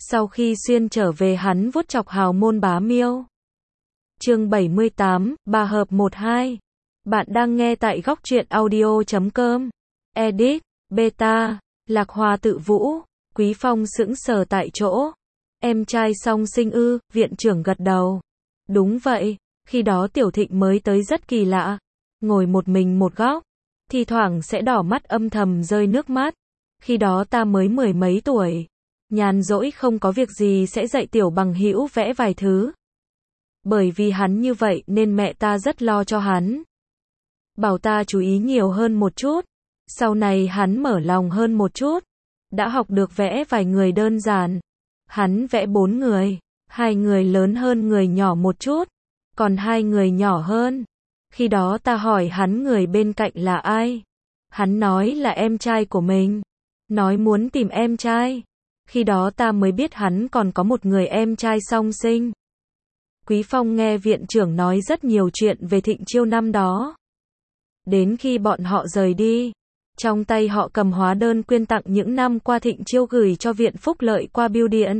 Sau khi xuyên trở về hắn vuốt chọc hào môn bá miêu. Chương 78, bà hợp 12. Bạn đang nghe tại góc truyện audio.com. Edit, beta, Lạc Hoa tự vũ. Quý Phong sững sờ tại chỗ. Em trai song sinh ư? Viện trưởng gật đầu. Đúng vậy, khi đó Tiểu Thịnh mới tới rất kỳ lạ. Ngồi một mình một góc, thi thoảng sẽ đỏ mắt âm thầm rơi nước mắt. Khi đó ta mới 10 mấy tuổi. Nhàn rỗi không có việc gì sẽ dạy tiểu bằng hữu vẽ vài thứ. Bởi vì hắn như vậy nên mẹ ta rất lo cho hắn. Bảo ta chú ý nhiều hơn một chút. Sau này hắn mở lòng hơn một chút. Đã học được vẽ vài người đơn giản. Hắn vẽ 4 người. 2 người lớn hơn người nhỏ một chút. Còn 2 người nhỏ hơn. Khi đó ta hỏi hắn người bên cạnh là ai. Hắn nói là em trai của mình. Nói muốn tìm em trai. Khi đó ta mới biết hắn còn có một người em trai song sinh. Quý Phong nghe viện trưởng nói rất nhiều chuyện về Thịnh Chiêu năm đó. Đến khi bọn họ rời đi, trong tay họ cầm hóa đơn quyên tặng những năm qua Thịnh Chiêu gửi cho viện phúc lợi qua bưu điện.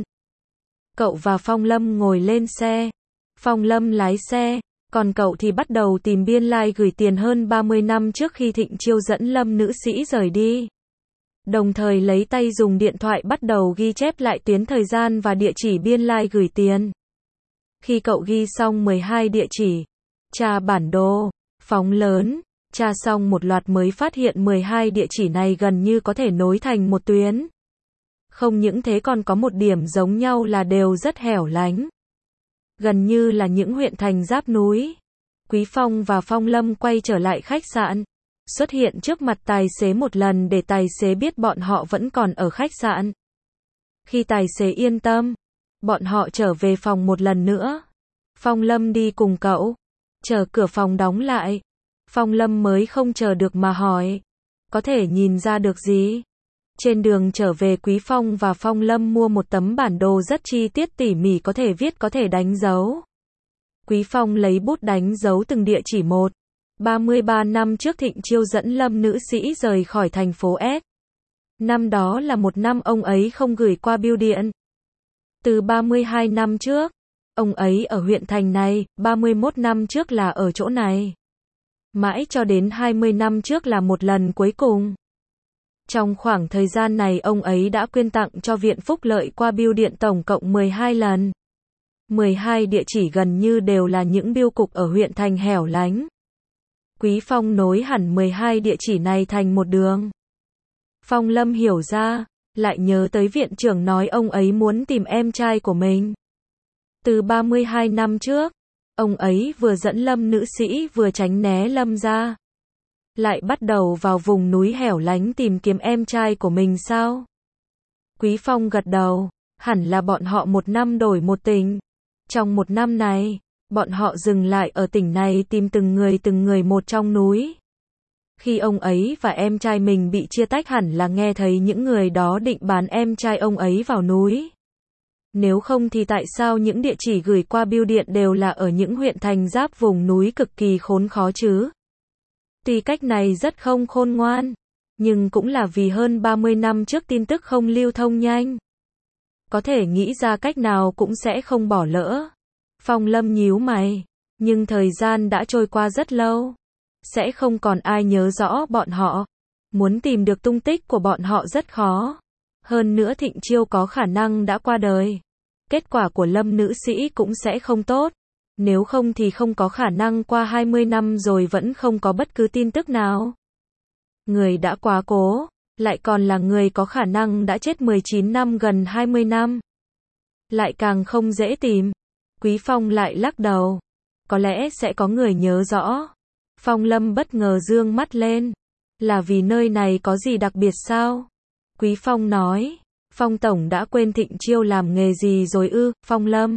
Cậu và Phong Lâm ngồi lên xe. Phong Lâm lái xe, còn cậu thì bắt đầu tìm biên lai gửi tiền hơn 30 năm trước khi Thịnh Chiêu dẫn Lâm nữ sĩ rời đi. Đồng thời lấy tay dùng điện thoại bắt đầu ghi chép lại tuyến thời gian và địa chỉ biên lai gửi tiền. Khi cậu ghi xong 12 địa chỉ, tra bản đồ, phóng lớn, tra xong một loạt mới phát hiện 12 địa chỉ này gần như có thể nối thành một tuyến. Không những thế còn có một điểm giống nhau là đều rất hẻo lánh. Gần như là những huyện thành giáp núi. Quý Phong và Phong Lâm quay trở lại khách sạn. Xuất hiện trước mặt tài xế một lần để tài xế biết bọn họ vẫn còn ở khách sạn. Khi tài xế yên tâm, bọn họ trở về phòng một lần nữa. Phong Lâm đi cùng cậu. Chờ cửa phòng đóng lại. Phong Lâm mới không chờ được mà hỏi. Có thể nhìn ra được gì? Trên đường trở về Quý Phong và Phong Lâm mua một tấm bản đồ rất chi tiết tỉ mỉ có thể viết có thể đánh dấu. Quý Phong lấy bút đánh dấu từng địa chỉ một. 33 năm trước Thịnh Chiêu dẫn Lâm nữ sĩ rời khỏi thành phố S. Năm đó là một năm ông ấy không gửi qua bưu điện. Từ 32 năm trước, ông ấy ở huyện thành này, 31 năm trước là ở chỗ này. Mãi cho đến 20 năm trước là một lần cuối cùng. Trong khoảng thời gian này ông ấy đã quyên tặng cho viện phúc lợi qua bưu điện tổng cộng 12 lần. 12 địa chỉ gần như đều là những bưu cục ở huyện thành hẻo lánh. Quý Phong nối hẳn 12 địa chỉ này thành một đường. Phong Lâm hiểu ra, lại nhớ tới viện trưởng nói ông ấy muốn tìm em trai của mình. Từ 32 năm trước, ông ấy vừa dẫn Lâm nữ sĩ vừa tránh né Lâm ra. Lại bắt đầu vào vùng núi hẻo lánh tìm kiếm em trai của mình sao? Quý Phong gật đầu, hẳn là bọn họ một năm đổi một tỉnh. Trong một năm này, bọn họ dừng lại ở tỉnh này tìm từng người một trong núi. Khi ông ấy và em trai mình bị chia tách hẳn là nghe thấy những người đó định bán em trai ông ấy vào núi. Nếu không thì tại sao những địa chỉ gửi qua bưu điện đều là ở những huyện thành giáp vùng núi cực kỳ khốn khó chứ? Tuy cách này rất không khôn ngoan, nhưng cũng là vì hơn 30 năm trước tin tức không lưu thông nhanh. Có thể nghĩ ra cách nào cũng sẽ không bỏ lỡ. Phong Lâm nhíu mày, nhưng thời gian đã trôi qua rất lâu. Sẽ không còn ai nhớ rõ bọn họ. Muốn tìm được tung tích của bọn họ rất khó. Hơn nữa Thịnh Chiêu có khả năng đã qua đời. Kết quả của Lâm nữ sĩ cũng sẽ không tốt. Nếu không thì không có khả năng qua 20 năm rồi vẫn không có bất cứ tin tức nào. Người đã quá cố, lại còn là người có khả năng đã chết 19 năm gần 20 năm. Lại càng không dễ tìm. Quý Phong lại lắc đầu. Có lẽ sẽ có người nhớ rõ. Phong Lâm bất ngờ dương mắt lên. Là vì nơi này có gì đặc biệt sao? Quý Phong nói. Phong Tổng đã quên Thịnh Chiêu làm nghề gì rồi ư? Phong Lâm.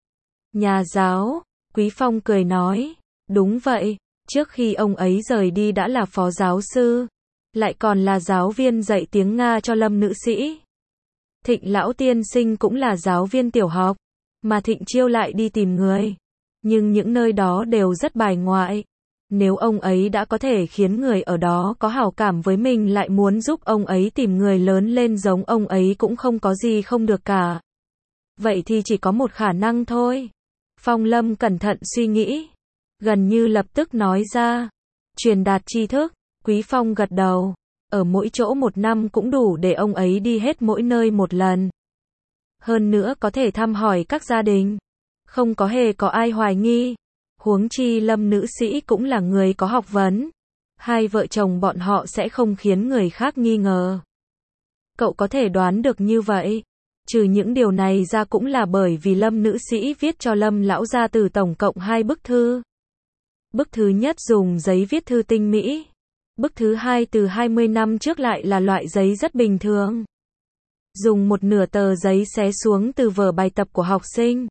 Nhà giáo. Quý Phong cười nói. Đúng vậy. Trước khi ông ấy rời đi đã là phó giáo sư. Lại còn là giáo viên dạy tiếng Nga cho Lâm nữ sĩ. Thịnh lão tiên sinh cũng là giáo viên tiểu học. Mà Thịnh Chiêu lại đi tìm người. Nhưng những nơi đó đều rất bài ngoại. Nếu ông ấy đã có thể khiến người ở đó có hảo cảm với mình lại muốn giúp ông ấy tìm người lớn lên giống ông ấy cũng không có gì không được cả. Vậy thì chỉ có một khả năng thôi. Phong Lâm cẩn thận suy nghĩ, gần như lập tức nói ra. Truyền đạt tri thức. Quý Phong gật đầu. Ở mỗi chỗ 1 năm cũng đủ để ông ấy đi hết mỗi nơi một lần. Hơn nữa có thể thăm hỏi các gia đình. Không có hề có ai hoài nghi. Huống chi Lâm nữ sĩ cũng là người có học vấn. Hai vợ chồng bọn họ sẽ không khiến người khác nghi ngờ. Cậu có thể đoán được như vậy. Trừ những điều này ra cũng là bởi vì Lâm nữ sĩ viết cho Lâm lão gia tử tổng cộng 2 bức thư. Bức thứ nhất dùng giấy viết thư tinh mỹ. Bức thứ hai từ 20 năm trước lại là loại giấy rất bình thường. Dùng một nửa tờ giấy xé xuống từ vở bài tập của học sinh.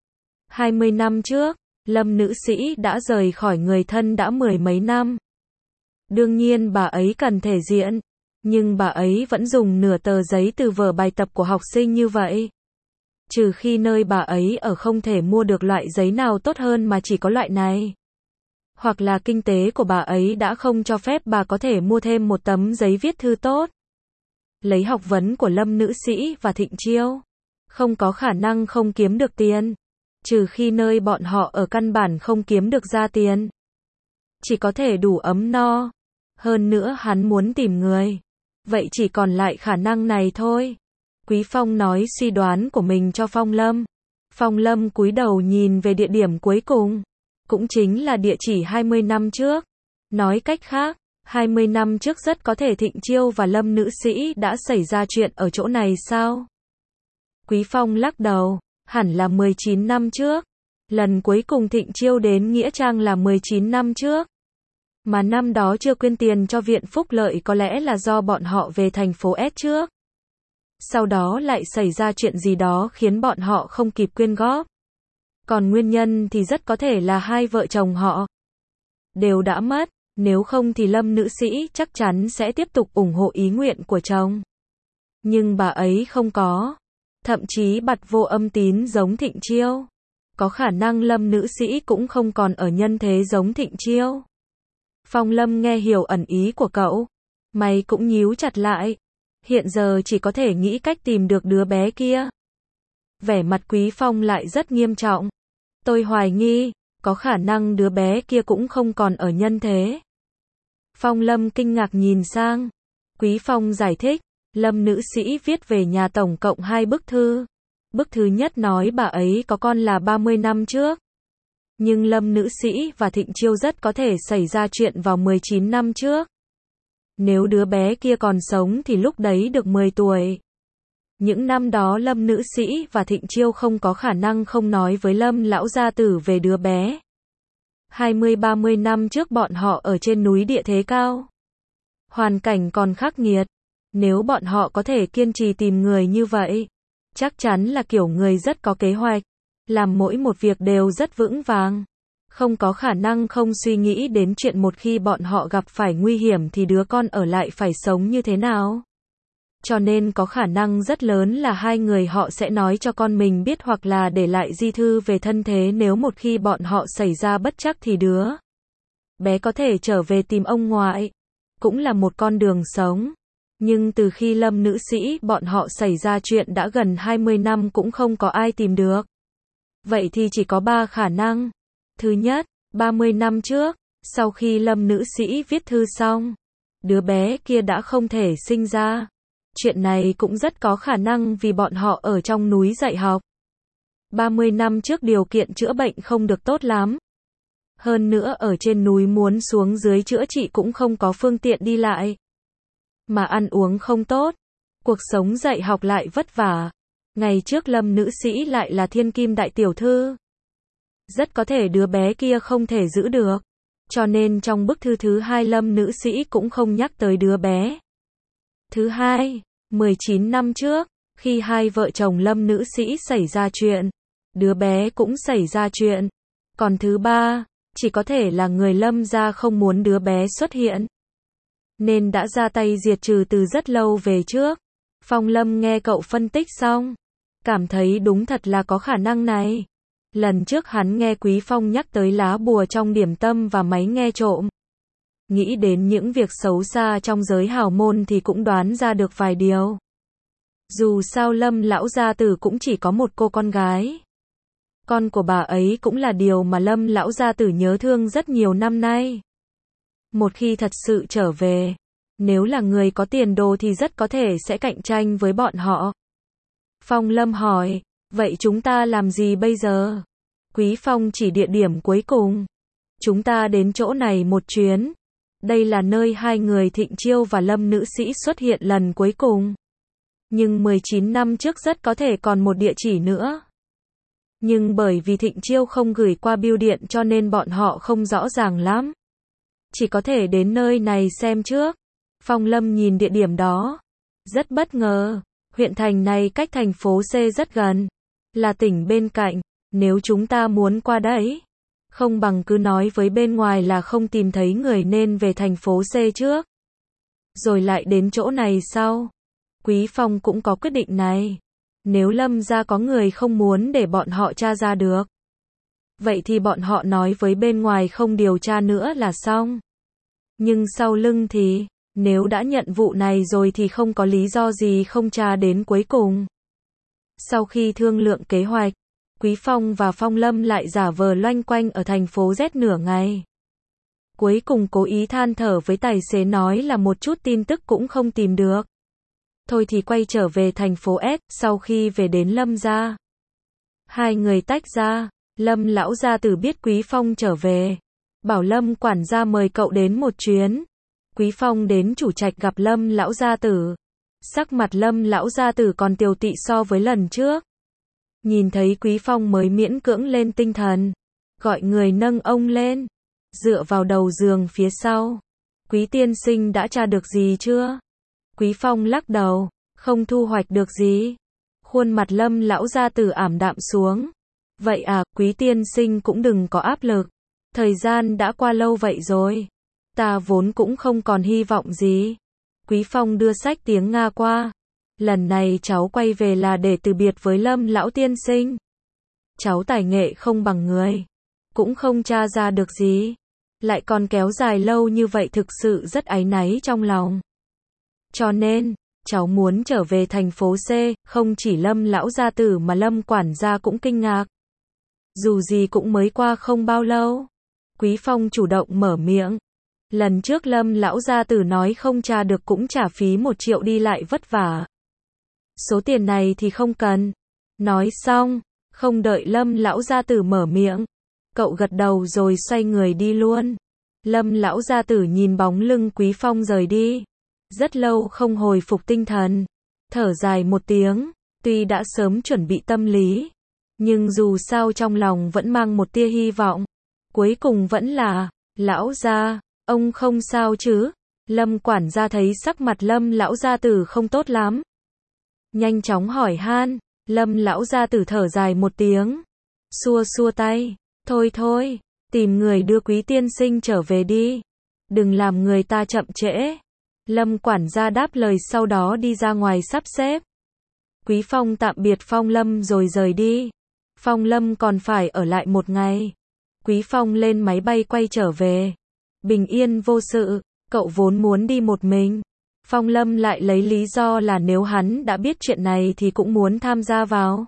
20 năm trước, Lâm nữ sĩ đã rời khỏi người thân đã 10 mấy năm. Đương nhiên bà ấy cần thể diện, nhưng bà ấy vẫn dùng nửa tờ giấy từ vở bài tập của học sinh như vậy. Trừ khi nơi bà ấy ở không thể mua được loại giấy nào tốt hơn mà chỉ có loại này. Hoặc là kinh tế của bà ấy đã không cho phép bà có thể mua thêm một tấm giấy viết thư tốt. Lấy học vấn của Lâm nữ sĩ và Thịnh Chiêu, không có khả năng không kiếm được tiền. Trừ khi nơi bọn họ ở căn bản không kiếm được ra tiền. Chỉ có thể đủ ấm no. Hơn nữa hắn muốn tìm người. Vậy chỉ còn lại khả năng này thôi. Quý Phong nói suy đoán của mình cho Phong Lâm. Phong Lâm cúi đầu nhìn về địa điểm cuối cùng. Cũng chính là địa chỉ 20 năm trước. Nói cách khác, 20 năm trước rất có thể Thịnh Chiêu và Lâm nữ sĩ đã xảy ra chuyện ở chỗ này sao? Quý Phong lắc đầu, hẳn là 19 năm trước. Lần cuối cùng Thịnh Chiêu đến Nghĩa Trang là 19 năm trước. Mà năm đó chưa quyên tiền cho viện phúc lợi có lẽ là do bọn họ về thành phố S trước. Sau đó lại xảy ra chuyện gì đó khiến bọn họ không kịp quyên góp. Còn nguyên nhân thì rất có thể là hai vợ chồng họ đều đã mất, nếu không thì Lâm nữ sĩ chắc chắn sẽ tiếp tục ủng hộ ý nguyện của chồng. Nhưng bà ấy không có, thậm chí bặt vô âm tín giống Thịnh Chiêu. Có khả năng Lâm nữ sĩ cũng không còn ở nhân thế giống Thịnh Chiêu. Phong Lâm nghe hiểu ẩn ý của cậu, mày cũng nhíu chặt lại. Hiện giờ chỉ có thể nghĩ cách tìm được đứa bé kia. Vẻ mặt Quý Phong lại rất nghiêm trọng. Tôi hoài nghi, có khả năng đứa bé kia cũng không còn ở nhân thế. Phong Lâm kinh ngạc nhìn sang. Quý Phong giải thích, Lâm nữ sĩ viết về nhà tổng cộng 2 bức thư. Bức thứ nhất nói bà ấy có con là 30 năm trước. Nhưng Lâm nữ sĩ và Thịnh Chiêu rất có thể xảy ra chuyện vào 19 năm trước. Nếu đứa bé kia còn sống thì lúc đấy được 10 tuổi. Những năm đó Lâm nữ sĩ và Thịnh Chiêu không có khả năng không nói với Lâm lão gia tử về đứa bé. 20-30 năm trước bọn họ ở trên núi địa thế cao. Hoàn cảnh còn khắc nghiệt. Nếu bọn họ có thể kiên trì tìm người như vậy, chắc chắn là kiểu người rất có kế hoạch. Làm mỗi một việc đều rất vững vàng. Không có khả năng không suy nghĩ đến chuyện một khi bọn họ gặp phải nguy hiểm thì đứa con ở lại phải sống như thế nào. Cho nên có khả năng rất lớn là hai người họ sẽ nói cho con mình biết hoặc là để lại di thư về thân thế nếu một khi bọn họ xảy ra bất trắc thì đứa bé có thể trở về tìm ông ngoại. Cũng là một con đường sống. Nhưng từ khi Lâm nữ sĩ bọn họ xảy ra chuyện đã gần 20 năm cũng không có ai tìm được. Vậy thì chỉ có 3 khả năng. Thứ nhất, 30 năm trước, sau khi Lâm nữ sĩ viết thư xong, đứa bé kia đã không thể sinh ra. Chuyện này cũng rất có khả năng vì bọn họ ở trong núi dạy học. 30 năm trước điều kiện chữa bệnh không được tốt lắm. Hơn nữa ở trên núi muốn xuống dưới chữa trị cũng không có phương tiện đi lại. Mà ăn uống không tốt. Cuộc sống dạy học lại vất vả. Ngày trước Lâm nữ sĩ lại là thiên kim đại tiểu thư. Rất có thể đứa bé kia không thể giữ được. Cho nên trong bức thư thứ 2 Lâm nữ sĩ cũng không nhắc tới đứa bé. Thứ hai, 19 năm trước, khi hai vợ chồng Lâm nữ sĩ xảy ra chuyện, đứa bé cũng xảy ra chuyện. Còn thứ ba, chỉ có thể là người Lâm gia không muốn đứa bé xuất hiện. Nên đã ra tay diệt trừ từ rất lâu về trước. Phong Lâm nghe cậu phân tích xong, cảm thấy đúng thật là có khả năng này. Lần trước hắn nghe Quý Phong nhắc tới lá bùa trong điểm tâm và máy nghe trộm. Nghĩ đến những việc xấu xa trong giới hào môn thì cũng đoán ra được vài điều. Dù sao Lâm lão gia tử cũng chỉ có một cô con gái. Con của bà ấy cũng là điều mà Lâm lão gia tử nhớ thương rất nhiều năm nay. Một khi thật sự trở về, nếu là người có tiền đồ thì rất có thể sẽ cạnh tranh với bọn họ. Phong Lâm hỏi, vậy chúng ta làm gì bây giờ? Quý Phong chỉ địa điểm cuối cùng. Chúng ta đến chỗ này một chuyến. Đây là nơi hai người Thịnh Chiêu và Lâm nữ sĩ xuất hiện lần cuối cùng. Nhưng 19 năm trước rất có thể còn một địa chỉ nữa. Nhưng bởi vì Thịnh Chiêu không gửi qua bưu điện cho nên bọn họ không rõ ràng lắm. Chỉ có thể đến nơi này xem trước. Phong Lâm nhìn địa điểm đó. Rất bất ngờ. Huyện thành này cách thành phố C rất gần. Là tỉnh bên cạnh. Nếu chúng ta muốn qua đấy, không bằng cứ nói với bên ngoài là không tìm thấy người nên về thành phố C trước. Rồi lại đến chỗ này sau. Quý Phong cũng có quyết định này. Nếu Lâm gia có người không muốn để bọn họ tra ra được, vậy thì bọn họ nói với bên ngoài không điều tra nữa là xong. Nhưng sau lưng thì, nếu đã nhận vụ này rồi thì không có lý do gì không tra đến cuối cùng. Sau khi thương lượng kế hoạch, Quý Phong và Phong Lâm lại giả vờ loanh quanh ở thành phố Z nửa ngày. Cuối cùng cố ý than thở với tài xế nói là một chút tin tức cũng không tìm được. Thôi thì quay trở về thành phố S, sau khi về đến Lâm gia. Hai người tách ra, Lâm lão gia tử biết Quý Phong trở về. Bảo Lâm quản gia mời cậu đến một chuyến. Quý Phong đến chủ trạch gặp Lâm lão gia tử. Sắc mặt Lâm lão gia tử còn tiều tụy so với lần trước. Nhìn thấy Quý Phong mới miễn cưỡng lên tinh thần. Gọi người nâng ông lên. Dựa vào đầu giường phía sau. Quý tiên sinh đã tra được gì chưa? Quý Phong lắc đầu. Không thu hoạch được gì. Khuôn mặt Lâm lão gia tử ảm đạm xuống. Vậy à, Quý tiên sinh cũng đừng có áp lực. Thời gian đã qua lâu vậy rồi. Ta vốn cũng không còn hy vọng gì. Quý Phong đưa sách tiếng Nga qua. Lần này cháu quay về là để từ biệt với Lâm lão tiên sinh. Cháu tài nghệ không bằng người. Cũng không tra ra được gì. Lại còn kéo dài lâu như vậy thực sự rất áy náy trong lòng. Cho nên, cháu muốn trở về thành phố C, không chỉ Lâm lão gia tử mà Lâm quản gia cũng kinh ngạc. Dù gì cũng mới qua không bao lâu. Quý Phong chủ động mở miệng. Lần trước Lâm lão gia tử nói không tra được cũng trả phí 1 triệu đi lại vất vả. Số tiền này thì không cần. Nói xong, không đợi Lâm lão gia tử mở miệng. Cậu gật đầu rồi xoay người đi luôn. Lâm lão gia tử nhìn bóng lưng Quý Phong rời đi. Rất lâu không hồi phục tinh thần. Thở dài một tiếng, tuy đã sớm chuẩn bị tâm lý. Nhưng dù sao trong lòng vẫn mang một tia hy vọng. Cuối cùng vẫn là, lão gia, ông không sao chứ? Lâm quản gia thấy sắc mặt Lâm lão gia tử không tốt lắm. Nhanh chóng hỏi han, Lâm lão gia tử thở dài một tiếng. Xua xua tay, thôi thôi, tìm người đưa Quý tiên sinh trở về đi. Đừng làm người ta chậm trễ. Lâm quản gia đáp lời sau đó đi ra ngoài sắp xếp. Quý Phong tạm biệt Phong Lâm rồi rời đi. Phong Lâm còn phải ở lại một ngày. Quý Phong lên máy bay quay trở về. Bình yên vô sự, cậu vốn muốn đi một mình. Phong Lâm lại lấy lý do là nếu hắn đã biết chuyện này thì cũng muốn tham gia vào.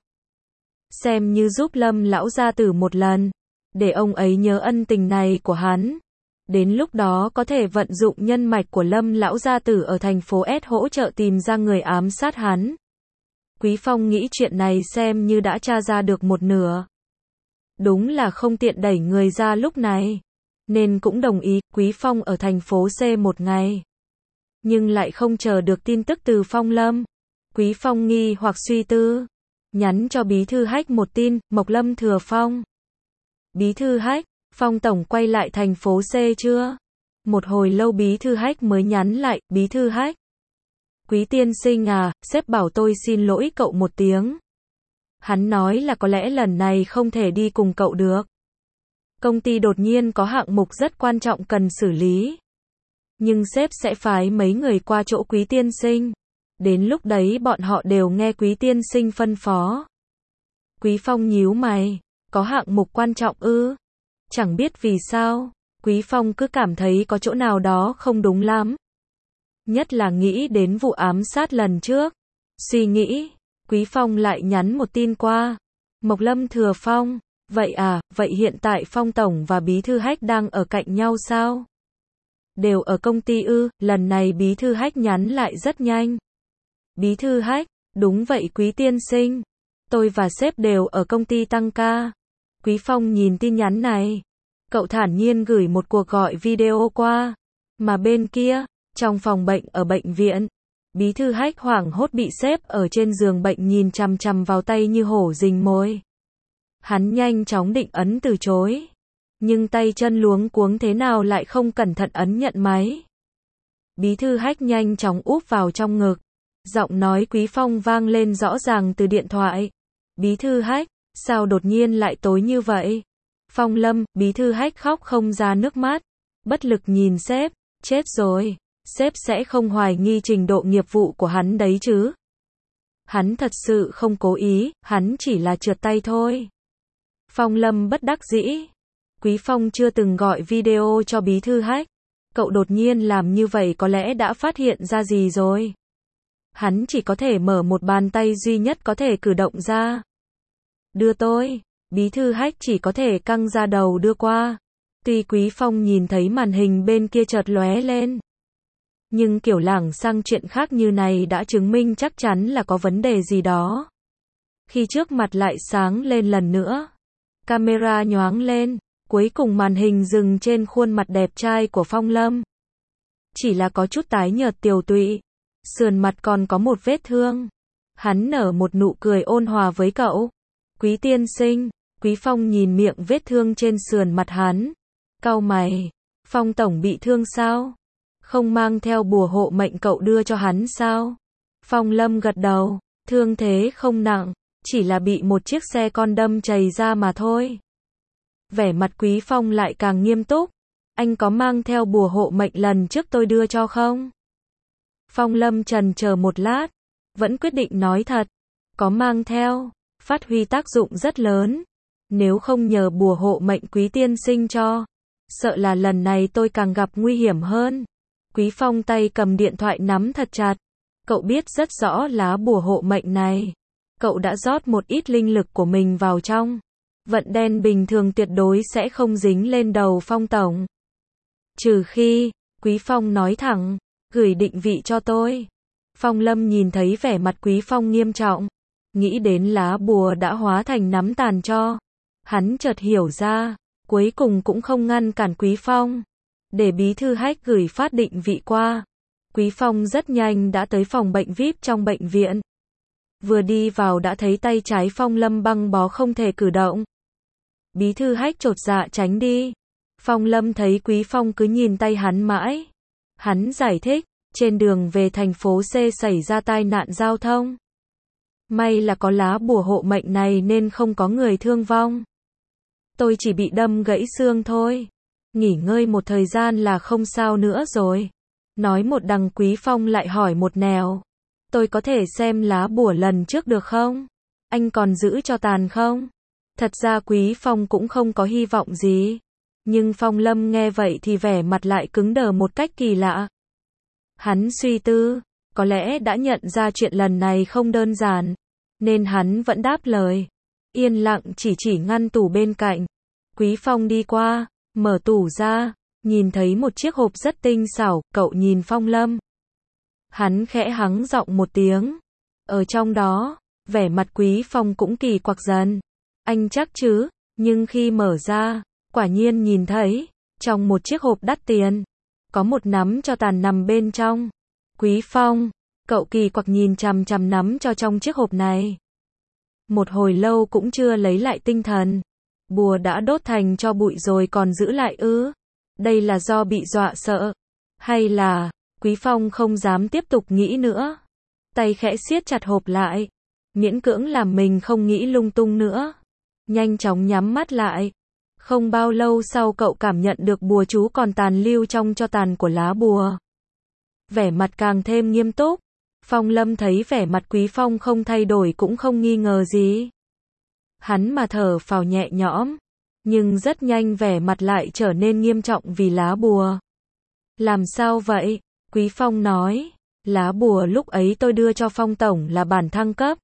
Xem như giúp Lâm lão gia tử một lần. Để ông ấy nhớ ân tình này của hắn. Đến lúc đó có thể vận dụng nhân mạch của Lâm lão gia tử ở thành phố S hỗ trợ tìm ra người ám sát hắn. Quý Phong nghĩ chuyện này xem như đã tra ra được một nửa. Đúng là không tiện đẩy người ra lúc này. Nên cũng đồng ý Quý Phong ở thành phố C một ngày. Nhưng lại không chờ được tin tức từ Phong Lâm. Quý Phong nghi hoặc suy tư. Nhắn cho bí thư Hách một tin, Mộc Lâm Thừa Phong. Bí thư Hách, Phong tổng quay lại thành phố C chưa? Một hồi lâu bí thư Hách mới nhắn lại, bí thư Hách. Quý tiên sinh à, sếp bảo tôi xin lỗi cậu một tiếng. Hắn nói là có lẽ lần này không thể đi cùng cậu được. Công ty đột nhiên có hạng mục rất quan trọng cần xử lý. Nhưng sếp sẽ phái mấy người qua chỗ Quý tiên sinh. Đến lúc đấy bọn họ đều nghe Quý tiên sinh phân phó. Quý Phong nhíu mày, có hạng mục quan trọng ư? Chẳng biết vì sao, Quý Phong cứ cảm thấy có chỗ nào đó không đúng lắm. Nhất là nghĩ đến vụ ám sát lần trước. Suy nghĩ, Quý Phong lại nhắn một tin qua. Mộc Lâm Thừa Phong, vậy à, vậy hiện tại Phong Tổng và Bí Thư Hách đang ở cạnh nhau sao? Đều ở công ty ư? Lần này Bí Thư Hách nhắn lại rất nhanh. Bí Thư Hách, đúng vậy Quý tiên sinh. Tôi và sếp đều ở công ty tăng ca. Quý Phong nhìn tin nhắn này. Cậu thản nhiên gửi một cuộc gọi video qua. Mà bên kia, trong phòng bệnh ở bệnh viện, Bí Thư Hách hoảng hốt bị xếp ở trên giường bệnh nhìn chằm chằm vào tay như hổ rình mồi. Hắn nhanh chóng định ấn từ chối. Nhưng tay chân luống cuống thế nào lại không cẩn thận ấn nhận máy. Bí Thư Hách nhanh chóng úp vào trong ngực. Giọng nói Quý Phong vang lên rõ ràng từ điện thoại. Bí Thư Hách, sao đột nhiên lại tối như vậy? Phong Lâm, Bí Thư Hách khóc không ra nước mắt. Bất lực nhìn sếp, chết rồi. Sếp sẽ không hoài nghi trình độ nghiệp vụ của hắn đấy chứ? Hắn thật sự không cố ý, hắn chỉ là trượt tay thôi. Phong Lâm bất đắc dĩ. Quý Phong chưa từng gọi video cho Bí Thư Hách. Cậu đột nhiên làm như vậy có lẽ đã phát hiện ra gì rồi. Hắn chỉ có thể mở một bàn tay duy nhất có thể cử động ra. Đưa tôi. Bí Thư Hách chỉ có thể căng ra đầu đưa qua. Tuy Quý Phong nhìn thấy màn hình bên kia chợt lóe lên. Nhưng kiểu lảng sang chuyện khác như này đã chứng minh chắc chắn là có vấn đề gì đó. Khi trước mặt lại sáng lên lần nữa. Camera nhoáng lên. Cuối cùng màn hình dừng trên khuôn mặt đẹp trai của Phong Lâm. Chỉ là có chút tái nhợt tiều tụy. Sườn mặt còn có một vết thương. Hắn nở một nụ cười ôn hòa với cậu. Quý tiên sinh. Quý Phong nhìn miệng vết thương trên sườn mặt hắn. Cau mày. Phong tổng bị thương sao? Không mang theo bùa hộ mệnh cậu đưa cho hắn sao? Phong Lâm gật đầu. Thương thế không nặng. Chỉ là bị một chiếc xe con đâm trầy ra mà thôi. Vẻ mặt Quý Phong lại càng nghiêm túc. Anh có mang theo bùa hộ mệnh lần trước tôi đưa cho không? Phong Lâm chần chờ một lát. Vẫn quyết định nói thật. Có mang theo. Phát huy tác dụng rất lớn. Nếu không nhờ bùa hộ mệnh Quý tiên sinh cho. Sợ là lần này tôi càng gặp nguy hiểm hơn. Quý Phong tay cầm điện thoại nắm thật chặt. Cậu biết rất rõ lá bùa hộ mệnh này. Cậu đã rót một ít linh lực của mình vào trong. Vận đen bình thường tuyệt đối sẽ không dính lên đầu Phong tổng. Trừ khi, Quý Phong nói thẳng, gửi định vị cho tôi. Phong Lâm nhìn thấy vẻ mặt Quý Phong nghiêm trọng. Nghĩ đến lá bùa đã hóa thành nắm tàn cho. Hắn chợt hiểu ra, cuối cùng cũng không ngăn cản Quý Phong. Để Bí Thư Hách gửi phát định vị qua. Quý Phong rất nhanh đã tới phòng bệnh VIP trong bệnh viện. Vừa đi vào đã thấy tay trái Phong Lâm băng bó không thể cử động. Bí Thư Hách chột dạ tránh đi. Phong Lâm thấy Quý Phong cứ nhìn tay hắn mãi. Hắn giải thích, trên đường về thành phố C xảy ra tai nạn giao thông. May là có lá bùa hộ mệnh này nên không có người thương vong. Tôi chỉ bị đâm gãy xương thôi. Nghỉ ngơi một thời gian là không sao nữa rồi. Nói một đằng Quý Phong lại hỏi một nẻo. Tôi có thể xem lá bùa lần trước được không? Anh còn giữ cho tàn không? Thật ra Quý Phong cũng không có hy vọng gì. Nhưng Phong Lâm nghe vậy thì vẻ mặt lại cứng đờ một cách kỳ lạ. Hắn suy tư, có lẽ đã nhận ra chuyện lần này không đơn giản. Nên hắn vẫn đáp lời. Yên lặng chỉ ngăn tủ bên cạnh. Quý Phong đi qua, mở tủ ra, nhìn thấy một chiếc hộp rất tinh xảo, cậu nhìn Phong Lâm. Hắn khẽ hắng giọng một tiếng. Ở trong đó, vẻ mặt Quý Phong cũng kỳ quặc dần. Anh chắc chứ? Nhưng khi mở ra, quả nhiên nhìn thấy, trong một chiếc hộp đắt tiền, có một nắm cho tàn nằm bên trong. Quý Phong, cậu kỳ quặc nhìn chằm chằm nắm cho trong chiếc hộp này. Một hồi lâu cũng chưa lấy lại tinh thần. Bùa đã đốt thành cho bụi rồi còn giữ lại ư? Đây là do bị dọa sợ? Hay là, Quý Phong không dám tiếp tục nghĩ nữa. Tay khẽ siết chặt hộp lại. Miễn cưỡng làm mình không nghĩ lung tung nữa. Nhanh chóng nhắm mắt lại. Không bao lâu sau cậu cảm nhận được bùa chú còn tàn lưu trong cho tàn của lá bùa. Vẻ mặt càng thêm nghiêm túc. Phong Lâm thấy vẻ mặt Quý Phong không thay đổi cũng không nghi ngờ gì. Hắn mà thở phào nhẹ nhõm. Nhưng rất nhanh vẻ mặt lại trở nên nghiêm trọng vì lá bùa. Làm sao vậy? Quý Phong nói. Lá bùa lúc ấy tôi đưa cho Phong tổng là bản thăng cấp.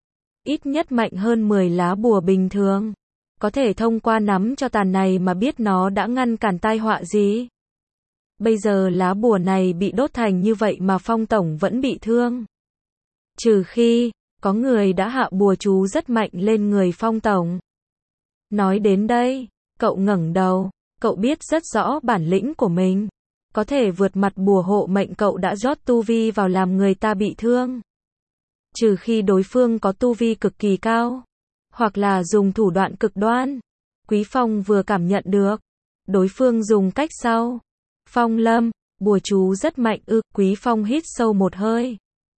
Ít nhất mạnh hơn 10 lá bùa bình thường. Có thể thông qua nắm cho tàn này mà biết nó đã ngăn cản tai họa gì. Bây giờ lá bùa này bị đốt thành như vậy mà Phong tổng vẫn bị thương. Trừ khi, có người đã hạ bùa chú rất mạnh lên người Phong tổng. Nói đến đây, cậu ngẩng đầu, cậu biết rất rõ bản lĩnh của mình. Có thể vượt mặt bùa hộ mệnh cậu đã rót tu vi vào làm người ta bị thương. Trừ khi đối phương có tu vi cực kỳ cao, hoặc là dùng thủ đoạn cực đoan. Quý Phong vừa cảm nhận được, đối phương dùng cách sau. Phong Lâm, bùa chú rất mạnh ư, Quý Phong hít sâu một hơi.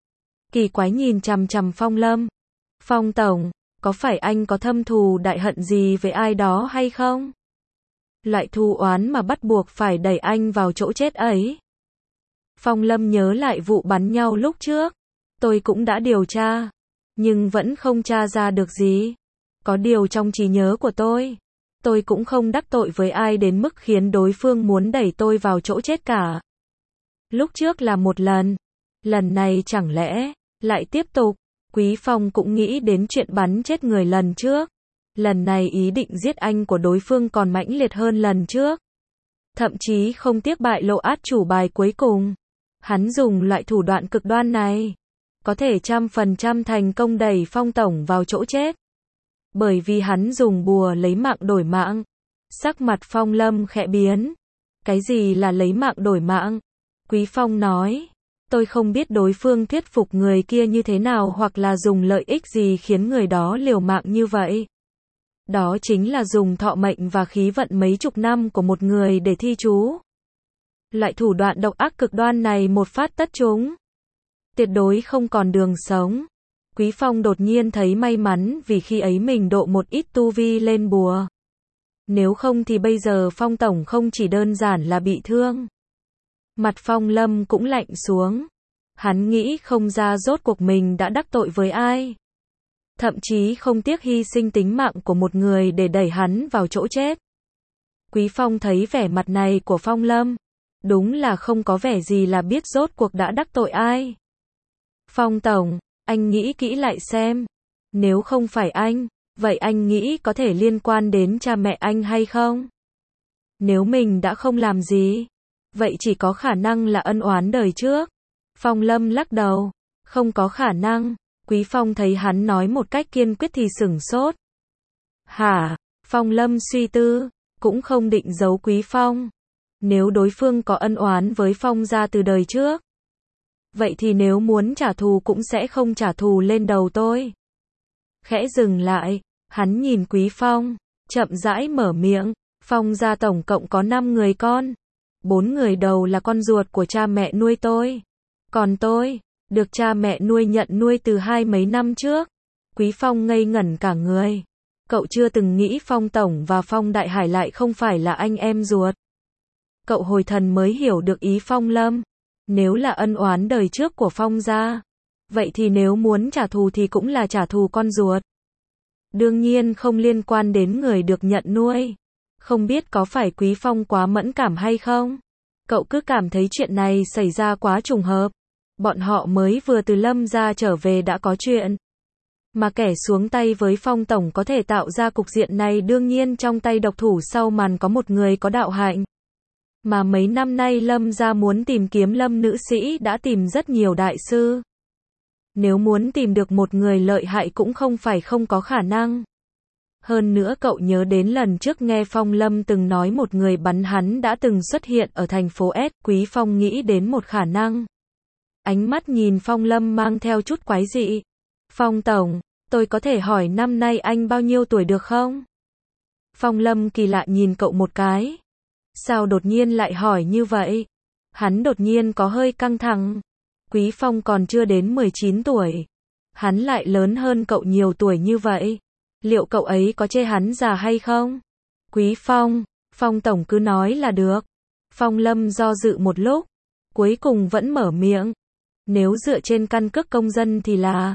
Kỳ quái nhìn chằm chằm Phong Lâm. Phong tổng, có phải anh có thâm thù đại hận gì với ai đó hay không? Loại thù oán mà bắt buộc phải đẩy anh vào chỗ chết ấy. Phong Lâm nhớ lại vụ bắn nhau lúc trước. Tôi cũng đã điều tra, nhưng vẫn không tra ra được gì. Có điều trong trí nhớ của tôi cũng không đắc tội với ai đến mức khiến đối phương muốn đẩy tôi vào chỗ chết cả. Lúc trước là một lần này chẳng lẽ lại tiếp tục. Quý Phong cũng nghĩ đến chuyện bắn chết người lần trước. Lần này ý định giết anh của đối phương còn mãnh liệt hơn lần trước. Thậm chí không tiếc bại lộ át chủ bài cuối cùng. Hắn dùng loại thủ đoạn cực đoan này, có thể 100% thành công đẩy Phong tổng vào chỗ chết. Bởi vì hắn dùng bùa lấy mạng đổi mạng. Sắc mặt Phong Lâm khẽ biến. Cái gì là lấy mạng đổi mạng? Quý Phong nói, tôi không biết đối phương thuyết phục người kia như thế nào hoặc là dùng lợi ích gì khiến người đó liều mạng như vậy. Đó chính là dùng thọ mệnh và khí vận mấy chục năm của một người để thi chú. Loại thủ đoạn độc ác cực đoan này một phát tất chúng, tuyệt đối không còn đường sống. Quý Phong đột nhiên thấy may mắn vì khi ấy mình độ một ít tu vi lên bùa. Nếu không thì bây giờ Phong tổng không chỉ đơn giản là bị thương. Mặt Phong Lâm cũng lạnh xuống. Hắn nghĩ không ra rốt cuộc mình đã đắc tội với ai. Thậm chí không tiếc hy sinh tính mạng của một người để đẩy hắn vào chỗ chết. Quý Phong thấy vẻ mặt này của Phong Lâm, đúng là không có vẻ gì là biết rốt cuộc đã đắc tội ai. Phong tổng, anh nghĩ kỹ lại xem. Nếu không phải anh, vậy anh nghĩ có thể liên quan đến cha mẹ anh hay không? Nếu mình đã không làm gì, vậy chỉ có khả năng là ân oán đời trước. Phong Lâm lắc đầu, không có khả năng. Quý Phong thấy hắn nói một cách kiên quyết thì sửng sốt. Hả? Phong Lâm suy tư, cũng không định giấu Quý Phong. Nếu đối phương có ân oán với Phong gia từ đời trước, vậy thì nếu muốn trả thù cũng sẽ không trả thù lên đầu tôi. Khẽ dừng lại, hắn nhìn Quý Phong, chậm rãi mở miệng. Phong gia tổng cộng có 5 người con. 4 người đầu là con ruột của cha mẹ nuôi tôi. Còn tôi, được cha mẹ nuôi nhận nuôi từ 20 mấy năm trước. Quý Phong ngây ngẩn cả người. Cậu chưa từng nghĩ Phong tổng và Phong Đại Hải lại không phải là anh em ruột. Cậu hồi thần mới hiểu được ý Phong Lâm. Nếu là ân oán đời trước của Phong gia, vậy thì nếu muốn trả thù thì cũng là trả thù con ruột. Đương nhiên không liên quan đến người được nhận nuôi. Không biết có phải Quý Phong quá mẫn cảm hay không? Cậu cứ cảm thấy chuyện này xảy ra quá trùng hợp. Bọn họ mới vừa từ Lâm gia trở về đã có chuyện. Mà kẻ xuống tay với Phong tổng có thể tạo ra cục diện này đương nhiên trong tay độc thủ sau màn có một người có đạo hạnh. Mà mấy năm nay Lâm gia muốn tìm kiếm Lâm nữ sĩ đã tìm rất nhiều đại sư. Nếu muốn tìm được một người lợi hại cũng không phải không có khả năng. Hơn nữa cậu nhớ đến lần trước nghe Phong Lâm từng nói một người bắn hắn đã từng xuất hiện ở thành phố S. Quý Phong nghĩ đến một khả năng. Ánh mắt nhìn Phong Lâm mang theo chút quái dị. Phong tổng, tôi có thể hỏi năm nay anh bao nhiêu tuổi được không? Phong Lâm kỳ lạ nhìn cậu một cái. Sao đột nhiên lại hỏi như vậy? Hắn đột nhiên có hơi căng thẳng. Quý Phong còn chưa đến 19 tuổi. Hắn lại lớn hơn cậu nhiều tuổi như vậy. Liệu cậu ấy có chê hắn già hay không? Quý Phong, Phong tổng cứ nói là được. Phong Lâm do dự một lúc, cuối cùng vẫn mở miệng. Nếu dựa trên căn cước công dân thì là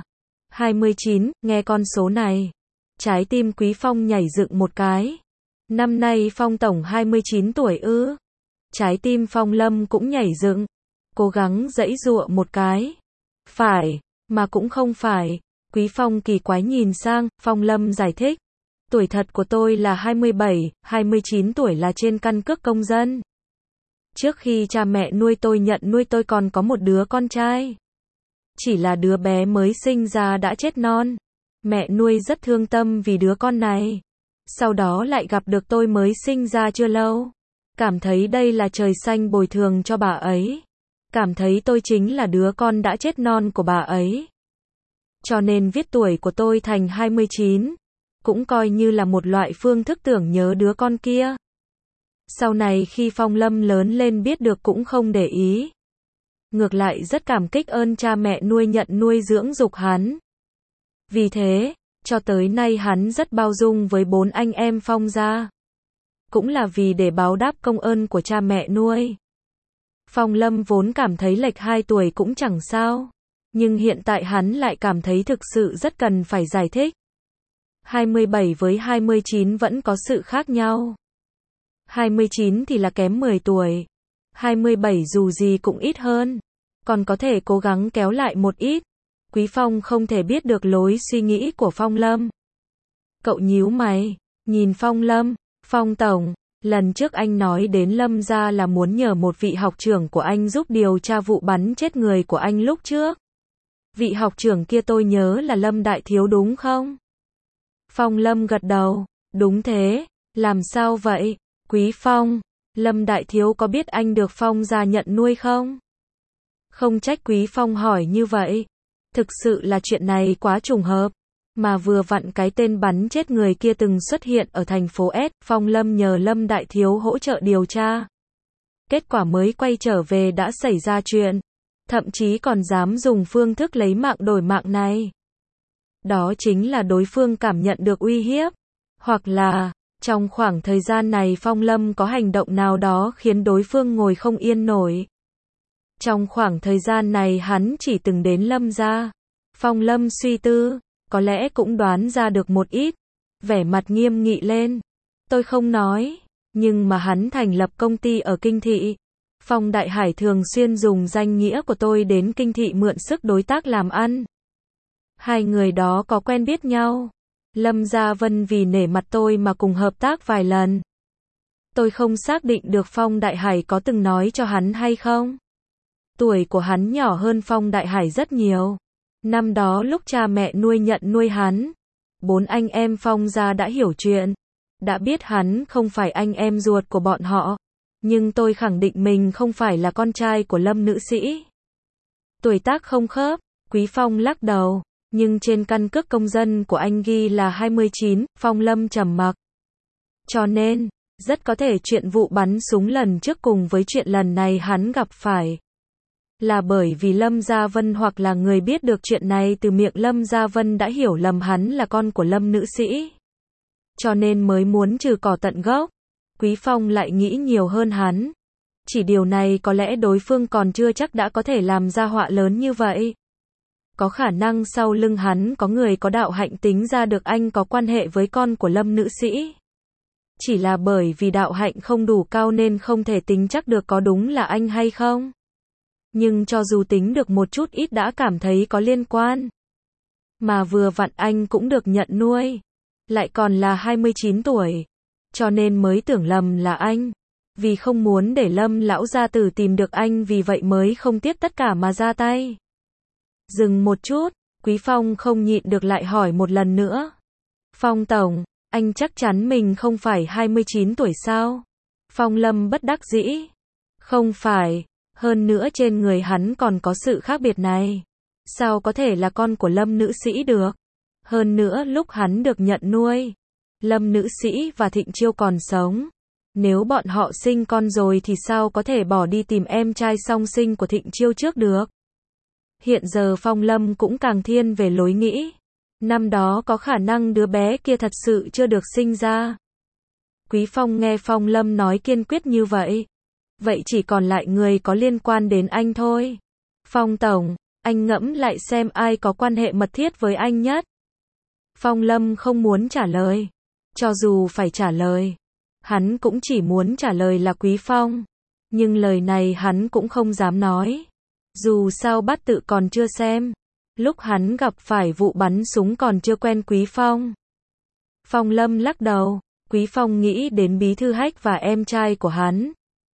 29, nghe con số này. Trái tim Quý Phong nhảy dựng một cái. Năm nay Phong tổng 29 tuổi ư? Trái tim Phong Lâm cũng nhảy dựng. cố gắng giãy giụa một cái. Phải, mà cũng không phải. Quý Phong kỳ quái nhìn sang, Phong Lâm giải thích. Tuổi thật của tôi là 27, 29 tuổi là trên căn cước công dân. Trước khi cha mẹ nuôi tôi nhận nuôi tôi còn có một đứa con trai. Chỉ là đứa bé mới sinh ra đã chết non. Mẹ nuôi rất thương tâm vì đứa con này. Sau đó lại gặp được tôi mới sinh ra chưa lâu. Cảm thấy đây là trời xanh bồi thường cho bà ấy. Cảm thấy tôi chính là đứa con đã chết non của bà ấy. Cho nên viết tuổi của tôi thành 29. Cũng coi như là một loại phương thức tưởng nhớ đứa con kia. Sau này khi Phong Lâm lớn lên biết được cũng không để ý. Ngược lại rất cảm kích ơn cha mẹ nuôi nhận nuôi dưỡng dục hắn. Vì thế, cho tới nay hắn rất bao dung với 4 anh em Phong gia. Cũng là vì để báo đáp công ơn của cha mẹ nuôi. Phong Lâm vốn cảm thấy lệch 2 tuổi cũng chẳng sao. Nhưng hiện tại hắn lại cảm thấy thực sự rất cần phải giải thích. 27 với 29 vẫn có sự khác nhau. 29 thì là kém 10 tuổi. 27 dù gì cũng ít hơn. Còn có thể cố gắng kéo lại một ít. Quý Phong không thể biết được lối suy nghĩ của Phong Lâm. Cậu nhíu mày, nhìn Phong Lâm. Phong Tổng, lần trước anh nói đến Lâm gia là muốn nhờ một vị học trưởng của anh giúp điều tra vụ bắn chết người của anh lúc trước. Vị học trưởng kia tôi nhớ là Lâm Đại Thiếu đúng không? Phong Lâm gật đầu, đúng thế, làm sao vậy? Quý Phong, Lâm Đại Thiếu có biết anh được Phong gia nhận nuôi không? Không trách Quý Phong hỏi như vậy. Thực sự là chuyện này quá trùng hợp. Mà vừa vặn cái tên bắn chết người kia từng xuất hiện ở thành phố S, Phong Lâm nhờ Lâm Đại Thiếu hỗ trợ điều tra. Kết quả mới quay trở về đã xảy ra chuyện. Thậm chí còn dám dùng phương thức lấy mạng đổi mạng này. Đó chính là đối phương cảm nhận được uy hiếp. Hoặc là, trong khoảng thời gian này Phong Lâm có hành động nào đó khiến đối phương ngồi không yên nổi. Trong khoảng thời gian này hắn chỉ từng đến Lâm gia. Phong Lâm suy tư, có lẽ cũng đoán ra được một ít. Vẻ mặt nghiêm nghị lên. Tôi không nói, nhưng mà hắn thành lập công ty ở Kinh Thị. Phong Đại Hải thường xuyên dùng danh nghĩa của tôi đến Kinh Thị mượn sức đối tác làm ăn. Hai người đó có quen biết nhau. Lâm Gia Vân vì nể mặt tôi mà cùng hợp tác vài lần. Tôi không xác định được Phong Đại Hải có từng nói cho hắn hay không. Tuổi của hắn nhỏ hơn Phong Đại Hải rất nhiều. Năm đó lúc cha mẹ nuôi nhận nuôi hắn, 4 anh em Phong gia đã hiểu chuyện. Đã biết hắn không phải anh em ruột của bọn họ. Nhưng tôi khẳng định mình không phải là con trai của Lâm nữ sĩ. Tuổi tác không khớp, Quý Phong lắc đầu. Nhưng trên căn cước công dân của anh ghi là 29, Phong Lâm trầm mặc. Cho nên, rất có thể chuyện vụ bắn súng lần trước cùng với chuyện lần này hắn gặp phải. Là bởi vì Lâm Gia Vân hoặc là người biết được chuyện này từ miệng Lâm Gia Vân đã hiểu lầm hắn là con của Lâm nữ sĩ. Cho nên mới muốn trừ cỏ tận gốc. Quý Phong lại nghĩ nhiều hơn hắn. Chỉ điều này có lẽ đối phương còn chưa chắc đã có thể làm ra họa lớn như vậy. Có khả năng sau lưng hắn có người có đạo hạnh tính ra được anh có quan hệ với con của Lâm nữ sĩ. Chỉ là bởi vì đạo hạnh không đủ cao nên không thể tính chắc được có đúng là anh hay không. Nhưng cho dù tính được một chút ít đã cảm thấy có liên quan. Mà vừa vặn anh cũng được nhận nuôi. Lại còn là 29 tuổi. Cho nên mới tưởng lầm là anh. Vì không muốn để Lâm lão gia tử tìm được anh vì vậy mới không tiếc tất cả mà ra tay. Dừng một chút, Quý Phong không nhịn được lại hỏi một lần nữa. Phong Tổng, anh chắc chắn mình không phải 29 tuổi sao? Phong Lâm bất đắc dĩ. Không phải, hơn nữa trên người hắn còn có sự khác biệt này. Sao có thể là con của Lâm nữ sĩ được? Hơn nữa lúc hắn được nhận nuôi, Lâm nữ sĩ và Thịnh Chiêu còn sống. Nếu bọn họ sinh con rồi thì sao có thể bỏ đi tìm em trai song sinh của Thịnh Chiêu trước được? Hiện giờ Phong Lâm cũng càng thiên về lối nghĩ. Năm đó có khả năng đứa bé kia thật sự chưa được sinh ra. Quý Phong nghe Phong Lâm nói kiên quyết như vậy. Vậy chỉ còn lại người có liên quan đến anh thôi. Phong Tổng, anh ngẫm lại xem ai có quan hệ mật thiết với anh nhất. Phong Lâm không muốn trả lời. Cho dù phải trả lời, hắn cũng chỉ muốn trả lời là Quý Phong. Nhưng lời này hắn cũng không dám nói. Dù sao bát tự còn chưa xem. Lúc hắn gặp phải vụ bắn súng còn chưa quen Quý Phong. Phong Lâm lắc đầu. Quý Phong nghĩ đến Bí Thư Hách và em trai của hắn.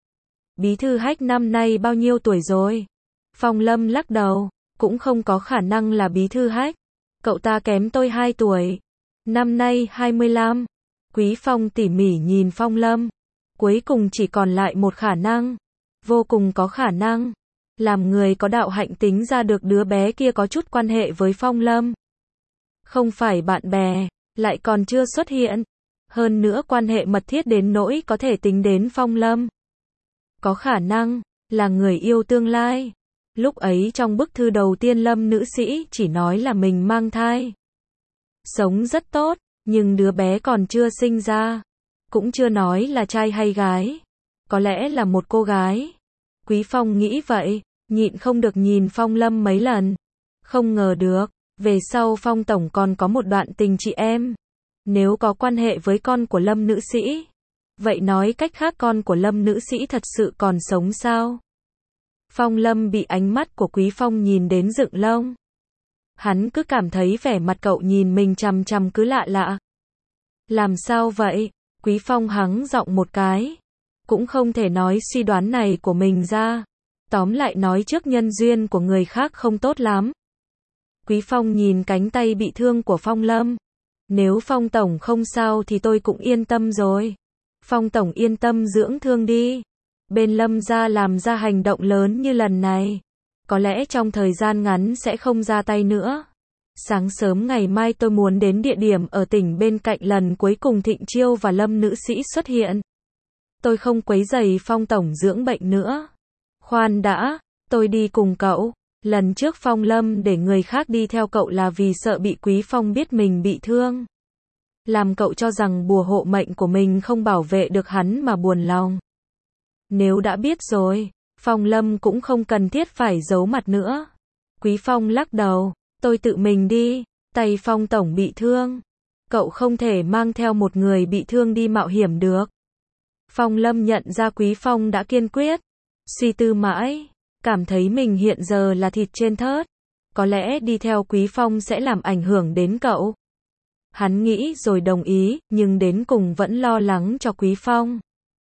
Bí Thư Hách năm nay bao nhiêu tuổi rồi? Phong Lâm lắc đầu. Cũng không có khả năng là Bí Thư Hách. Cậu ta kém tôi 2 tuổi. Năm nay 25. Quý Phong tỉ mỉ nhìn Phong Lâm. Cuối cùng chỉ còn lại một khả năng. Vô cùng có khả năng. Làm người có đạo hạnh tính ra được đứa bé kia có chút quan hệ với Phong Lâm. Không phải bạn bè, lại còn chưa xuất hiện. Hơn nữa quan hệ mật thiết đến nỗi có thể tính đến Phong Lâm. Có khả năng, là người yêu tương lai. Lúc ấy trong bức thư đầu tiên Lâm nữ sĩ chỉ nói là mình mang thai. Sống rất tốt, nhưng đứa bé còn chưa sinh ra. Cũng chưa nói là trai hay gái. Có lẽ là một cô gái. Quý Phong nghĩ vậy, nhịn không được nhìn Phong Lâm mấy lần. Không ngờ được, về sau Phong Tổng còn có một đoạn tình chị em. Nếu có quan hệ với con của Lâm nữ sĩ. Vậy nói cách khác con của Lâm nữ sĩ thật sự còn sống sao? Phong Lâm bị ánh mắt của Quý Phong nhìn đến dựng lông. Hắn cứ cảm thấy vẻ mặt cậu nhìn mình chằm chằm cứ lạ lạ. Làm sao vậy? Quý Phong hắng giọng một cái. Cũng không thể nói suy đoán này của mình ra. Tóm lại nói trước nhân duyên của người khác không tốt lắm. Quý Phong nhìn cánh tay bị thương của Phong Lâm. Nếu Phong Tổng không sao thì tôi cũng yên tâm rồi. Phong Tổng yên tâm dưỡng thương đi. Bên Lâm gia làm ra hành động lớn như lần này. Có lẽ trong thời gian ngắn sẽ không ra tay nữa. Sáng sớm ngày mai tôi muốn đến địa điểm ở tỉnh bên cạnh lần cuối cùng Thịnh Chiêu và Lâm nữ sĩ xuất hiện. Tôi không quấy rầy Phong Tổng dưỡng bệnh nữa. Khoan đã, tôi đi cùng cậu. Lần trước Phong Lâm để người khác đi theo cậu là vì sợ bị Quý Phong biết mình bị thương. Làm cậu cho rằng bùa hộ mệnh của mình không bảo vệ được hắn mà buồn lòng. Nếu đã biết rồi, Phong Lâm cũng không cần thiết phải giấu mặt nữa. Quý Phong lắc đầu, tôi tự mình đi, tay Phong Tổng bị thương. Cậu không thể mang theo một người bị thương đi mạo hiểm được. Phong Lâm nhận ra Quý Phong đã kiên quyết. Suy tư mãi, cảm thấy mình hiện giờ là thịt trên thớt. Có lẽ đi theo Quý Phong sẽ làm ảnh hưởng đến cậu. Hắn nghĩ rồi đồng ý, nhưng đến cùng vẫn lo lắng cho Quý Phong.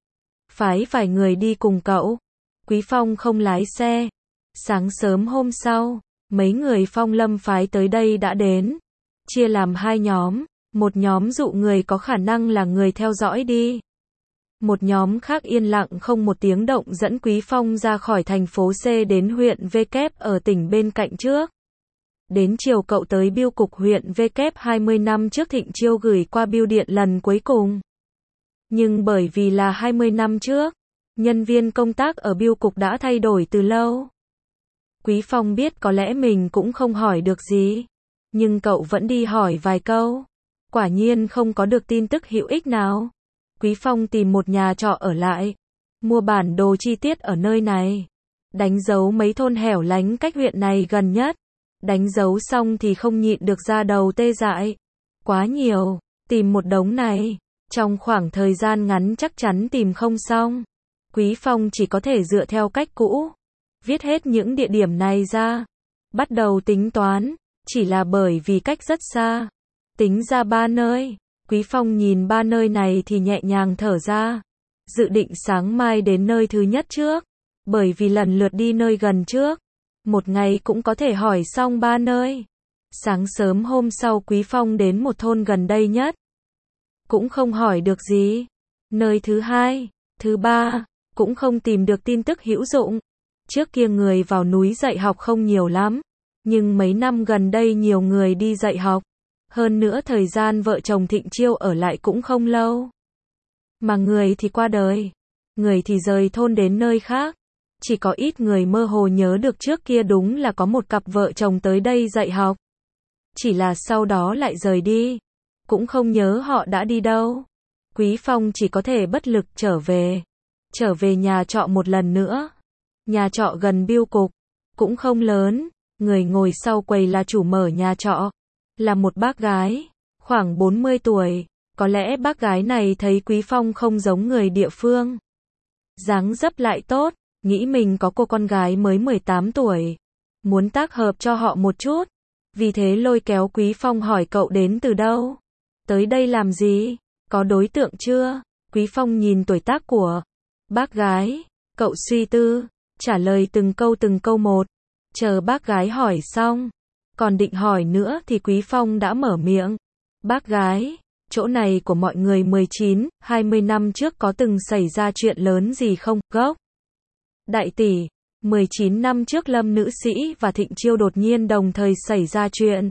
Phái vài người đi cùng cậu. Quý Phong không lái xe. Sáng sớm hôm sau, mấy người Phong Lâm phái tới đây đã đến. Chia làm 2 nhóm. Một nhóm dụ người có khả năng là người theo dõi đi. Một nhóm khác yên lặng không một tiếng động dẫn Quý Phong ra khỏi thành phố C đến huyện V kép ở tỉnh bên cạnh trước. Đến chiều cậu tới bưu cục huyện V kép 20 năm trước Thịnh Chiêu gửi qua bưu điện lần cuối cùng. Nhưng bởi vì là 20 năm trước, nhân viên công tác ở bưu cục đã thay đổi từ lâu. Quý Phong biết có lẽ mình cũng không hỏi được gì. Nhưng cậu vẫn đi hỏi vài câu. Quả nhiên không có được tin tức hữu ích nào. Quý Phong tìm một nhà trọ ở lại. Mua bản đồ chi tiết ở nơi này. Đánh dấu mấy thôn hẻo lánh cách huyện này gần nhất. Đánh dấu xong thì không nhịn được ra đầu tê dại. Quá nhiều. Tìm một đống này. Trong khoảng thời gian ngắn chắc chắn tìm không xong. Quý Phong chỉ có thể dựa theo cách cũ. Viết hết những địa điểm này ra. Bắt đầu tính toán. Chỉ là bởi vì cách rất xa. Tính ra 3 nơi. Quý Phong nhìn 3 nơi này thì nhẹ nhàng thở ra. Dự định sáng mai đến nơi thứ nhất trước. Bởi vì lần lượt đi nơi gần trước. Một ngày cũng có thể hỏi xong 3 nơi. Sáng sớm hôm sau Quý Phong đến một thôn gần đây nhất. Cũng không hỏi được gì. Nơi thứ 2, thứ 3, cũng không tìm được tin tức hữu dụng. Trước kia người vào núi dạy học không nhiều lắm. Nhưng mấy năm gần đây nhiều người đi dạy học. Hơn nữa thời gian vợ chồng Thịnh Chiêu ở lại cũng không lâu. Mà người thì qua đời. Người thì rời thôn đến nơi khác. Chỉ có ít người mơ hồ nhớ được trước kia đúng là có một cặp vợ chồng tới đây dạy học. Chỉ là sau đó lại rời đi. Cũng không nhớ họ đã đi đâu. Quý Phong chỉ có thể bất lực trở về. Trở về nhà trọ một lần nữa. Nhà trọ gần bưu cục. Cũng không lớn. Người ngồi sau quầy là chủ mở nhà trọ. Là một bác gái. Khoảng 40 tuổi. Có lẽ bác gái này thấy Quý Phong không giống người địa phương. dáng dấp lại tốt, nghĩ mình có cô con gái mới 18 tuổi. Muốn tác hợp cho họ một chút. Vì thế lôi kéo Quý Phong hỏi cậu đến từ đâu? Tới đây làm gì? Có đối tượng chưa? Quý Phong nhìn tuổi tác của bác gái. Cậu suy tư, trả lời từng câu một. Chờ bác gái hỏi xong. Còn định hỏi nữa thì Quý Phong đã mở miệng. Bác gái, chỗ này của mọi người 19, 20 năm trước có từng xảy ra chuyện lớn gì không? Gốc. Đại tỷ, 19 năm trước Lâm nữ sĩ và Thịnh Chiêu đột nhiên đồng thời xảy ra chuyện.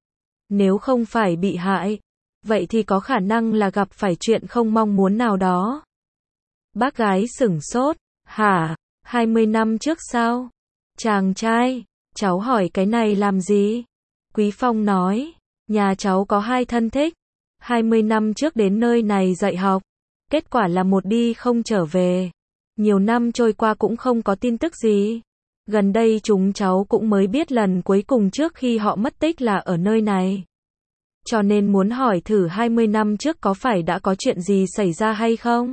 Nếu không phải bị hại, vậy thì có khả năng là gặp phải chuyện không mong muốn nào đó. Bác gái sửng sốt, hả? 20 năm trước sao? Chàng trai, cháu hỏi cái này làm gì? Quý Phong nói, nhà cháu có hai thân thích. 20 năm trước đến nơi này dạy học. Kết quả là một đi không trở về. Nhiều năm trôi qua cũng không có tin tức gì. Gần đây chúng cháu cũng mới biết lần cuối cùng trước khi họ mất tích là ở nơi này. Cho nên muốn hỏi thử 20 năm trước có phải đã có chuyện gì xảy ra hay không?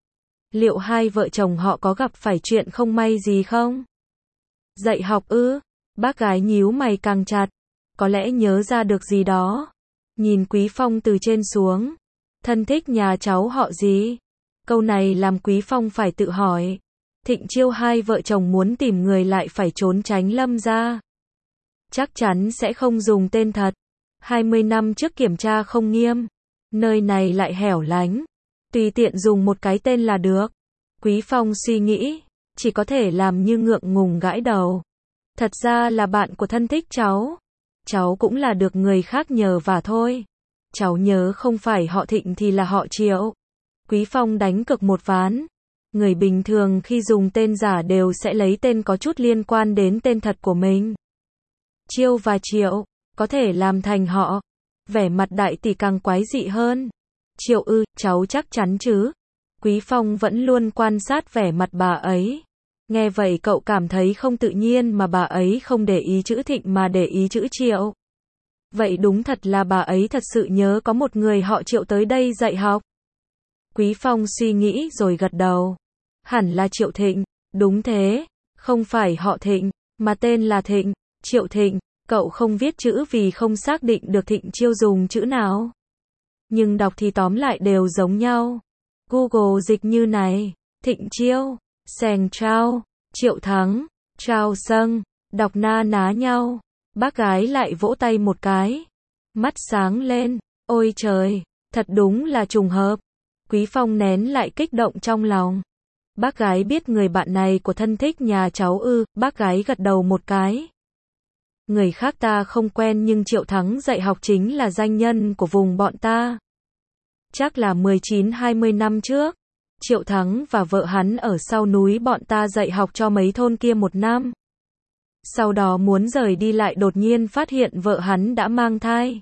Liệu hai vợ chồng họ có gặp phải chuyện không may gì không? Dạy học ư? Bác gái nhíu mày càng chặt. Có lẽ nhớ ra được gì đó. Nhìn Quý Phong từ trên xuống. Thân thích nhà cháu họ gì? Câu này làm Quý Phong phải tự hỏi. Thịnh Chiêu hai vợ chồng muốn tìm người lại phải trốn tránh Lâm gia. Chắc chắn sẽ không dùng tên thật. 20 năm trước kiểm tra không nghiêm. Nơi này lại hẻo lánh. Tùy tiện dùng một cái tên là được. Quý Phong suy nghĩ. Chỉ có thể làm như ngượng ngùng gãi đầu. Thật ra là bạn của thân thích cháu. Cháu cũng là được người khác nhờ vả thôi. Cháu nhớ không phải họ Thịnh thì là họ Triệu. Quý Phong đánh cược một ván. Người bình thường khi dùng tên giả đều sẽ lấy tên có chút liên quan đến tên thật của mình. Chiêu và Triệu, có thể làm thành họ. Vẻ mặt đại tỷ càng quái dị hơn. Triệu ư, cháu chắc chắn chứ? Quý Phong vẫn luôn quan sát vẻ mặt bà ấy. Nghe vậy cậu cảm thấy không tự nhiên mà bà ấy không để ý chữ Thịnh mà để ý chữ Triệu. Vậy đúng thật là bà ấy thật sự nhớ có một người họ Triệu tới đây dạy học. Quý Phong suy nghĩ rồi gật đầu. Hẳn là Triệu Thịnh, đúng thế, không phải họ Thịnh, mà tên là Thịnh, Triệu Thịnh, cậu không viết chữ vì không xác định được Thịnh Chiêu dùng chữ nào. Nhưng đọc thì tóm lại đều giống nhau. Google dịch như này, Thịnh Chiêu, Seng Trao, Triệu Thắng, Trao Sâng, đọc na ná nhau. Bác gái lại vỗ tay một cái. Mắt sáng lên, ôi trời, thật đúng là trùng hợp. Quý Phong nén lại kích động trong lòng. Bác gái biết người bạn này của thân thích nhà cháu ư? Bác gái gật đầu một cái. Người khác ta không quen nhưng Triệu Thắng dạy học chính là danh nhân của vùng bọn ta. Chắc là 19-20 năm trước. Triệu Thắng và vợ hắn ở sau núi bọn ta dạy học cho mấy thôn kia một năm. Sau đó muốn rời đi lại đột nhiên phát hiện vợ hắn đã mang thai.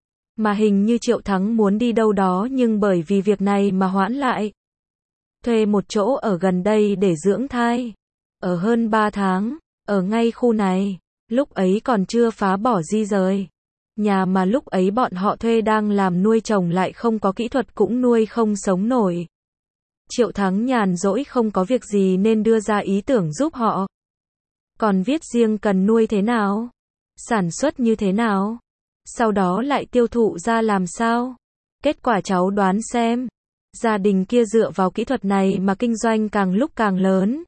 Mà hình như Triệu Thắng muốn đi đâu đó nhưng bởi vì việc này mà hoãn lại. Thuê một chỗ ở gần đây để dưỡng thai. Ở hơn 3 tháng, ở ngay khu này, lúc ấy còn chưa phá bỏ di rời. Nhà mà lúc ấy bọn họ thuê đang làm nuôi trồng lại không có kỹ thuật cũng nuôi không sống nổi. Triệu Thắng nhàn rỗi không có việc gì nên đưa ra ý tưởng giúp họ. Còn viết riêng cần nuôi thế nào? Sản xuất như thế nào? Sau đó lại tiêu thụ ra làm sao? Kết quả cháu đoán xem. Gia đình kia dựa vào kỹ thuật này mà kinh doanh càng lúc càng lớn.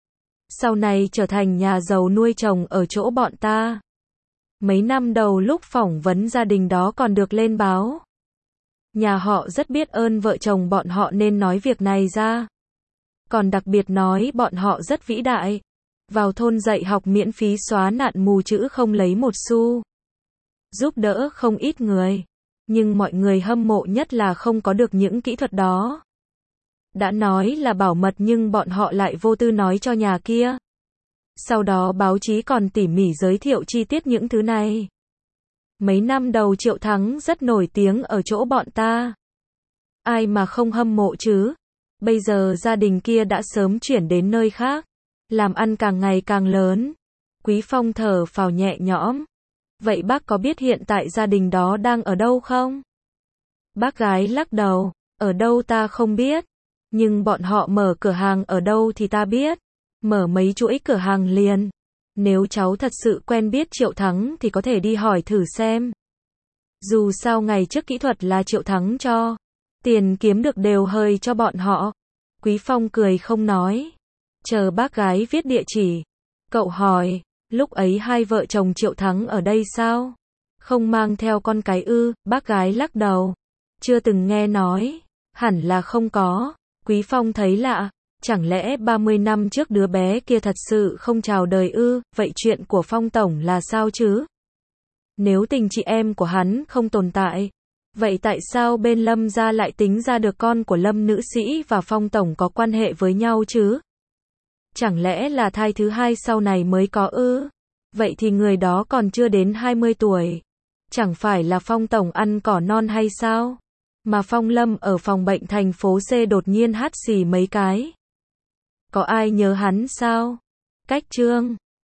Sau này trở thành nhà giàu nuôi trồng ở chỗ bọn ta. Mấy năm đầu lúc phỏng vấn gia đình đó còn được lên báo. Nhà họ rất biết ơn vợ chồng bọn họ nên nói việc này ra. Còn đặc biệt nói bọn họ rất vĩ đại. Vào thôn dạy học miễn phí xóa nạn mù chữ không lấy một xu. Giúp đỡ không ít người. Nhưng mọi người hâm mộ nhất là không có được những kỹ thuật đó. Đã nói là bảo mật nhưng bọn họ lại vô tư nói cho nhà kia. Sau đó báo chí còn tỉ mỉ giới thiệu chi tiết những thứ này. Mấy năm đầu Triệu Thắng rất nổi tiếng ở chỗ bọn ta. Ai mà không hâm mộ chứ? Bây giờ gia đình kia đã sớm chuyển đến nơi khác. Làm ăn càng ngày càng lớn. Quý Phong thở phào nhẹ nhõm. Vậy bác có biết hiện tại gia đình đó đang ở đâu không? Bác gái lắc đầu. Ở đâu ta không biết. Nhưng bọn họ mở cửa hàng ở đâu thì ta biết. Mở mấy chuỗi cửa hàng liền. Nếu cháu thật sự quen biết Triệu Thắng thì có thể đi hỏi thử xem. Dù sao ngày trước kỹ thuật là Triệu Thắng cho. Tiền kiếm được đều hơi cho bọn họ. Quý Phong cười không nói. Chờ bác gái viết địa chỉ. Cậu hỏi, lúc ấy hai vợ chồng Triệu Thắng ở đây sao? Không mang theo con cái ư? Bác gái lắc đầu. Chưa từng nghe nói. Hẳn là không có. Quý Phong thấy lạ. Chẳng lẽ 30 năm trước đứa bé kia thật sự không chào đời ư? Vậy chuyện của Phong Tổng là sao chứ? Nếu tình chị em của hắn không tồn tại, vậy tại sao bên Lâm gia lại tính ra được con của Lâm nữ sĩ và Phong Tổng có quan hệ với nhau chứ? Chẳng lẽ là thai thứ hai sau này mới có ư? Vậy thì người đó còn chưa đến 20 tuổi. Chẳng phải là Phong Tổng ăn cỏ non hay sao? Mà Phong Lâm ở phòng bệnh thành phố C đột nhiên hắt xì mấy cái. Có ai nhớ hắn sao? Cách Trương